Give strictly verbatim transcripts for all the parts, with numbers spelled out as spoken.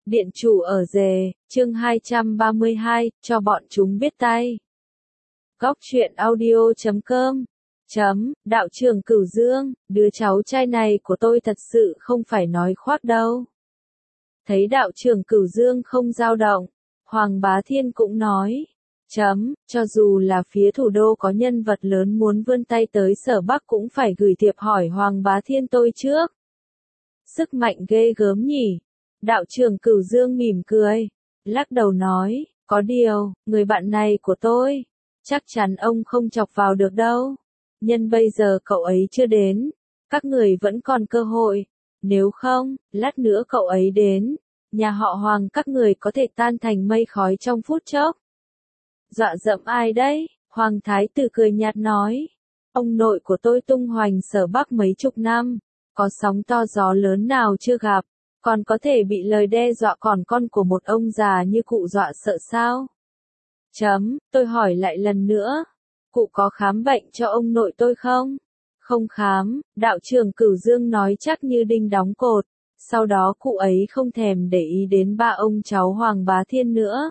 Điện chủ ở rề, chương hai trăm ba mươi hai, cho bọn chúng biết tay. Góc truyện audio chấm com chấm, đạo trưởng Cửu Dương, đứa cháu trai này của tôi thật sự không phải nói khoác đâu. Thấy đạo trưởng Cửu Dương không dao động, Hoàng Bá Thiên cũng nói, chấm, cho dù là phía thủ đô có nhân vật lớn muốn vươn tay tới Sở Bắc cũng phải gửi thiệp hỏi Hoàng Bá Thiên tôi trước. Sức mạnh ghê gớm nhỉ. Đạo trưởng Cửu Dương mỉm cười, lắc đầu nói, có điều, người bạn này của tôi, chắc chắn ông không chọc vào được đâu. Nhân bây giờ cậu ấy chưa đến, các người vẫn còn cơ hội, nếu không, lát nữa cậu ấy đến, nhà họ Hoàng các người có thể tan thành mây khói trong phút chốc. Dọa dẫm ai đấy? Hoàng Thái Tử cười nhạt nói, ông nội của tôi tung hoành Sở Bắc mấy chục năm, có sóng to gió lớn nào chưa gặp. Còn có thể bị lời đe dọa còn con của một ông già như cụ dọa sợ sao? Chấm, tôi hỏi lại lần nữa. Cụ có khám bệnh cho ông nội tôi không? Không khám, đạo trưởng Cửu Dương nói chắc như đinh đóng cột. Sau đó cụ ấy không thèm để ý đến ba ông cháu Hoàng Bá Thiên nữa.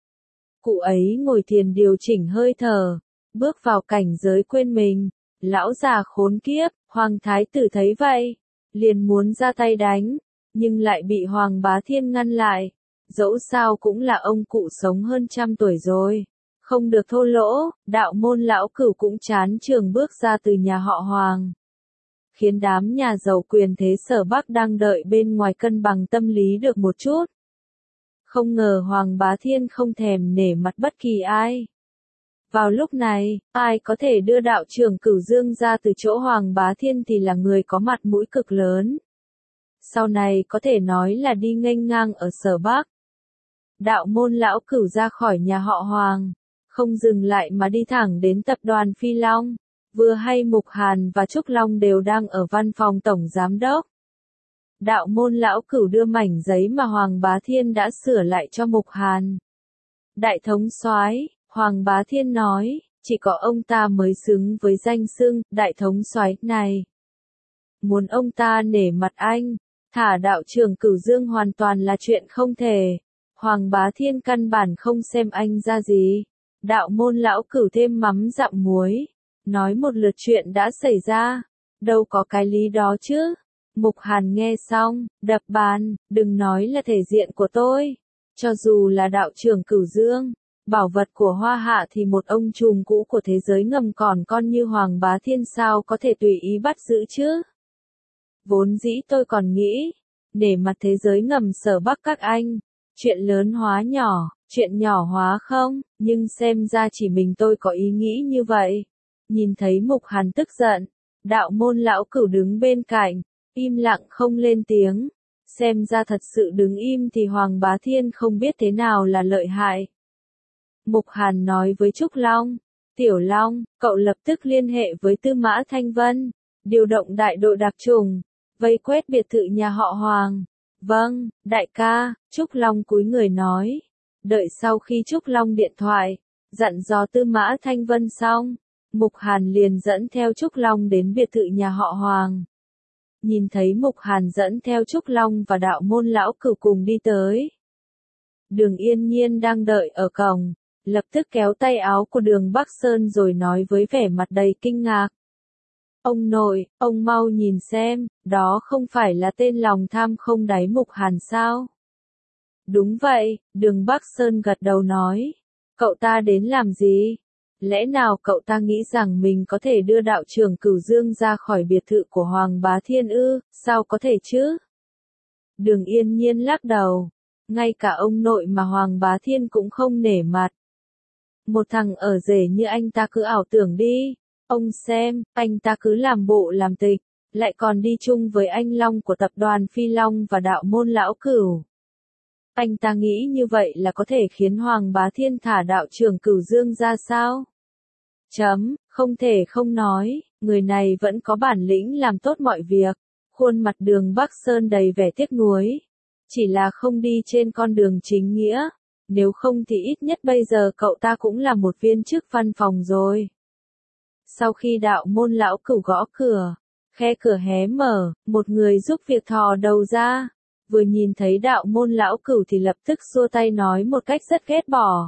Cụ ấy ngồi thiền điều chỉnh hơi thở, bước vào cảnh giới quên mình. Lão già khốn kiếp, Hoàng Thái Tử thấy vậy, liền muốn ra tay đánh. Nhưng lại bị Hoàng Bá Thiên ngăn lại. Dẫu sao cũng là ông cụ sống hơn trăm tuổi rồi. Không được thô lỗ, đạo môn lão Cửu cũng chán trường bước ra từ nhà họ Hoàng. Khiến đám nhà giàu quyền thế Sở Bắc đang đợi bên ngoài cân bằng tâm lý được một chút. Không ngờ Hoàng Bá Thiên không thèm nể mặt bất kỳ ai. Vào lúc này, ai có thể đưa đạo trưởng Cửu Dương ra từ chỗ Hoàng Bá Thiên thì là người có mặt mũi cực lớn. Sau này có thể nói là đi nghênh ngang ở Sở Bắc. Đạo môn lão Cửu ra khỏi nhà họ Hoàng, không dừng lại mà đi thẳng đến tập đoàn Phi Long. Vừa hay Mục Hàn và Trúc Long đều đang ở văn phòng tổng giám đốc. Đạo môn lão Cửu đưa mảnh giấy mà Hoàng Bá Thiên đã sửa lại cho Mục Hàn. Đại thống soái, Hoàng Bá Thiên nói, chỉ có ông ta mới xứng với danh xưng đại thống soái này. Muốn ông ta nể mặt anh, thả đạo trưởng Cửu Dương hoàn toàn là chuyện không thể. Hoàng Bá Thiên căn bản không xem anh ra gì. Đạo môn lão Cửu thêm mắm dặm muối, nói một lượt chuyện đã xảy ra. Đâu có cái lý đó chứ. Mục Hàn nghe xong, đập bàn, đừng nói là thể diện của tôi. Cho dù là đạo trưởng Cửu Dương, bảo vật của Hoa Hạ thì một ông trùm cũ của thế giới ngầm còn con như Hoàng Bá Thiên sao có thể tùy ý bắt giữ chứ. Vốn dĩ tôi còn nghĩ, nể mặt thế giới ngầm Sở Bắc các anh, chuyện lớn hóa nhỏ, chuyện nhỏ hóa không, nhưng xem ra chỉ mình tôi có ý nghĩ như vậy. Nhìn thấy Mục Hàn tức giận, đạo môn lão Cửu đứng bên cạnh, im lặng không lên tiếng. Xem ra thật sự đứng im thì Hoàng Bá Thiên không biết thế nào là lợi hại. Mục Hàn nói với Trúc Long, Tiểu Long, cậu lập tức liên hệ với Tư Mã Thanh Vân, điều động đại đội đặc chủng, vây quét biệt thự nhà họ Hoàng. Vâng, đại ca, Trúc Long cúi người nói. Đợi sau khi Trúc Long điện thoại, dặn dò Tư Mã Thanh Vân xong, Mục Hàn liền dẫn theo Trúc Long đến biệt thự nhà họ Hoàng. Nhìn thấy Mục Hàn dẫn theo Trúc Long và đạo môn lão Cửu cùng đi tới. Đường Yên Nhiên đang đợi ở cổng, lập tức kéo tay áo của Đường Bắc Sơn rồi nói với vẻ mặt đầy kinh ngạc. Ông nội, ông mau nhìn xem, đó không phải là tên lòng tham không đáy Mục Hàn sao? Đúng vậy, Đường Bắc Sơn gật đầu nói. Cậu ta đến làm gì? Lẽ nào cậu ta nghĩ rằng mình có thể đưa đạo trưởng Cửu Dương ra khỏi biệt thự của Hoàng Bá Thiên ư? Sao có thể chứ? Đường Yên Nhiên lắc đầu. Ngay cả ông nội mà Hoàng Bá Thiên cũng không nể mặt. Một thằng ở rể như anh ta cứ ảo tưởng đi. Ông xem, anh ta cứ làm bộ làm tịch, lại còn đi chung với anh Long của tập đoàn Phi Long và đạo môn lão Cửu. Anh ta nghĩ như vậy là có thể khiến Hoàng Bá Thiên thả đạo trưởng Cửu Dương ra sao? Chấm, không thể không nói, người này vẫn có bản lĩnh làm tốt mọi việc. Khuôn mặt Đường Bắc Sơn đầy vẻ tiếc nuối. Chỉ là không đi trên con đường chính nghĩa. Nếu không thì ít nhất bây giờ cậu ta cũng là một viên chức văn phòng rồi. Sau khi đạo môn lão Cửu gõ cửa, khe cửa hé mở, một người giúp việc thò đầu ra. vừa nhìn thấy đạo môn lão cửu thì lập tức xua tay nói một cách rất ghét bỏ.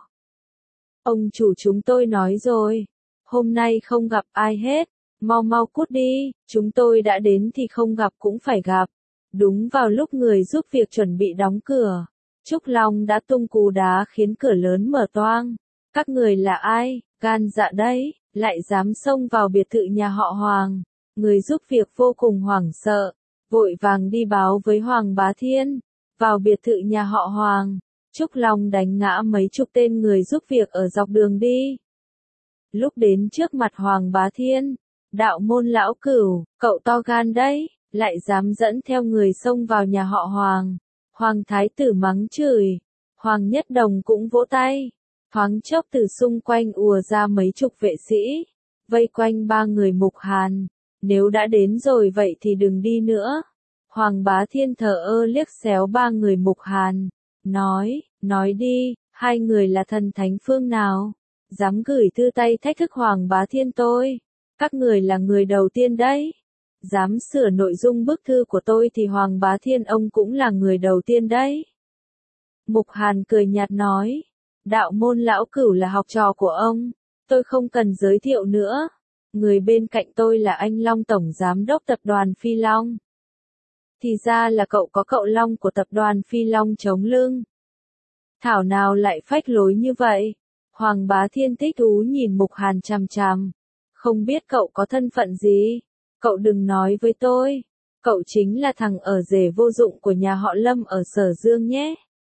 Ông chủ chúng tôi nói rồi, hôm nay không gặp ai hết, mau mau cút đi, chúng tôi đã đến thì không gặp cũng phải gặp. Đúng vào lúc người giúp việc chuẩn bị đóng cửa, Trúc Long đã tung cú đá khiến cửa lớn mở toang. Các người là ai, gan dạ đấy, lại dám xông vào biệt thự nhà họ Hoàng. Người giúp việc vô cùng hoảng sợ, vội vàng đi báo với Hoàng Bá Thiên. Vào biệt thự nhà họ Hoàng, Trúc Long đánh ngã mấy chục tên người giúp việc ở dọc đường đi. Lúc đến trước mặt Hoàng Bá Thiên, đạo môn lão cửu, cậu to gan đấy, lại dám dẫn theo người xông vào nhà họ Hoàng. Hoàng thái tử mắng chửi, Hoàng Nhất Đồng cũng vỗ tay. Thoáng chốc từ xung quanh ùa ra mấy chục vệ sĩ, vây quanh ba người Mục Hàn. Nếu đã đến rồi vậy thì đừng đi nữa. Hoàng Bá Thiên thờ ơ liếc xéo ba người Mục Hàn, nói, nói đi, hai người là thần thánh phương nào? Dám gửi thư tay thách thức Hoàng Bá Thiên tôi. Các người là người đầu tiên đấy. Dám sửa nội dung bức thư của tôi thì Hoàng Bá Thiên ông cũng là người đầu tiên đấy. Mục Hàn cười nhạt nói, đạo môn lão cửu là học trò của ông, tôi không cần giới thiệu nữa. Người bên cạnh tôi là anh Long Tổng Giám đốc Tập đoàn Phi Long. Thì ra là cậu có cậu Long của Tập đoàn Phi Long chống lưng. Thảo nào lại phách lối như vậy? Hoàng Bá Thiên thích thú nhìn Mục Hàn chằm chằm. Không biết cậu có thân phận gì? Cậu đừng nói với tôi. Cậu chính là thằng ở rể vô dụng của nhà họ Lâm ở Sở Dương nhé.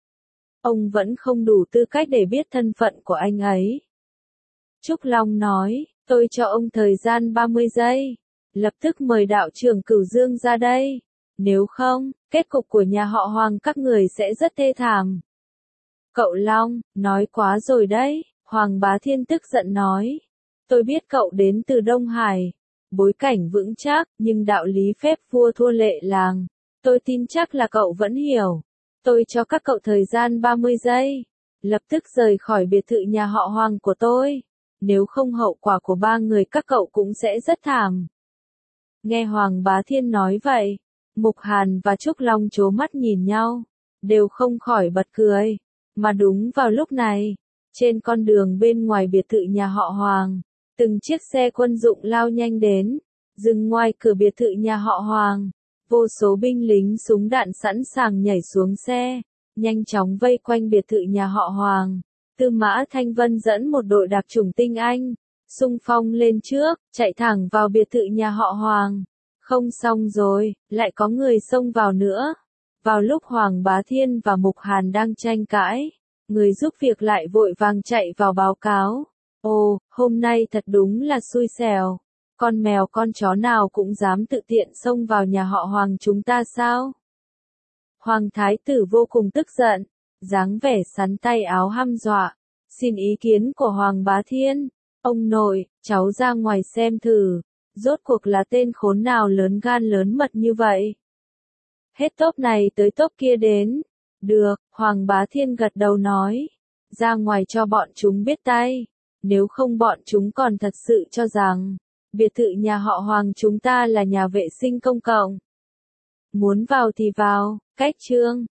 Ông vẫn không đủ tư cách để biết thân phận của anh ấy. Trúc Long nói, tôi cho ông thời gian ba mươi giây. Lập tức mời đạo trưởng Cửu Dương ra đây. Nếu không, kết cục của nhà họ Hoàng các người sẽ rất thê thảm. Cậu Long, nói quá rồi đấy. Hoàng Bá Thiên tức giận nói. Tôi biết cậu đến từ Đông Hải. Bối cảnh vững chắc, nhưng đạo lý phép vua thua lệ làng. Tôi tin chắc là cậu vẫn hiểu. Tôi cho các cậu thời gian ba mươi giây. Lập tức rời khỏi biệt thự nhà họ Hoàng của tôi. Nếu không hậu quả của ba người các cậu cũng sẽ rất thảm. Nghe Hoàng Bá Thiên nói vậy, Mục Hàn và Trúc Long trố mắt nhìn nhau, đều không khỏi bật cười. Mà đúng vào lúc này, trên con đường bên ngoài biệt thự nhà họ Hoàng, từng chiếc xe quân dụng lao nhanh đến, dừng ngoài cửa biệt thự nhà họ Hoàng. Vô số binh lính súng đạn sẵn sàng nhảy xuống xe, nhanh chóng vây quanh biệt thự nhà họ Hoàng. Tư Mã Thanh Vân dẫn một đội đặc chủng tinh Anh, xung phong lên trước, chạy thẳng vào biệt thự nhà họ Hoàng. Không xong rồi, lại có người xông vào nữa. Vào lúc Hoàng Bá Thiên và Mục Hàn đang tranh cãi, người giúp việc lại vội vàng chạy vào báo cáo. Ồ, hôm nay thật đúng là xui xẻo. Con mèo con chó nào cũng dám tự tiện xông vào nhà họ Hoàng chúng ta sao? Hoàng thái tử vô cùng tức giận, dáng vẻ sắn tay áo hăm dọa. Xin ý kiến của Hoàng Bá Thiên. Ông nội, cháu ra ngoài xem thử. Rốt cuộc là tên khốn nào lớn gan lớn mật như vậy? Hết tốp này tới tốp kia đến. Được, Hoàng Bá Thiên gật đầu nói. Ra ngoài cho bọn chúng biết tay. Nếu không bọn chúng còn thật sự cho rằng biệt thự nhà họ Hoàng chúng ta là nhà vệ sinh công cộng. Muốn vào thì vào, cách chương.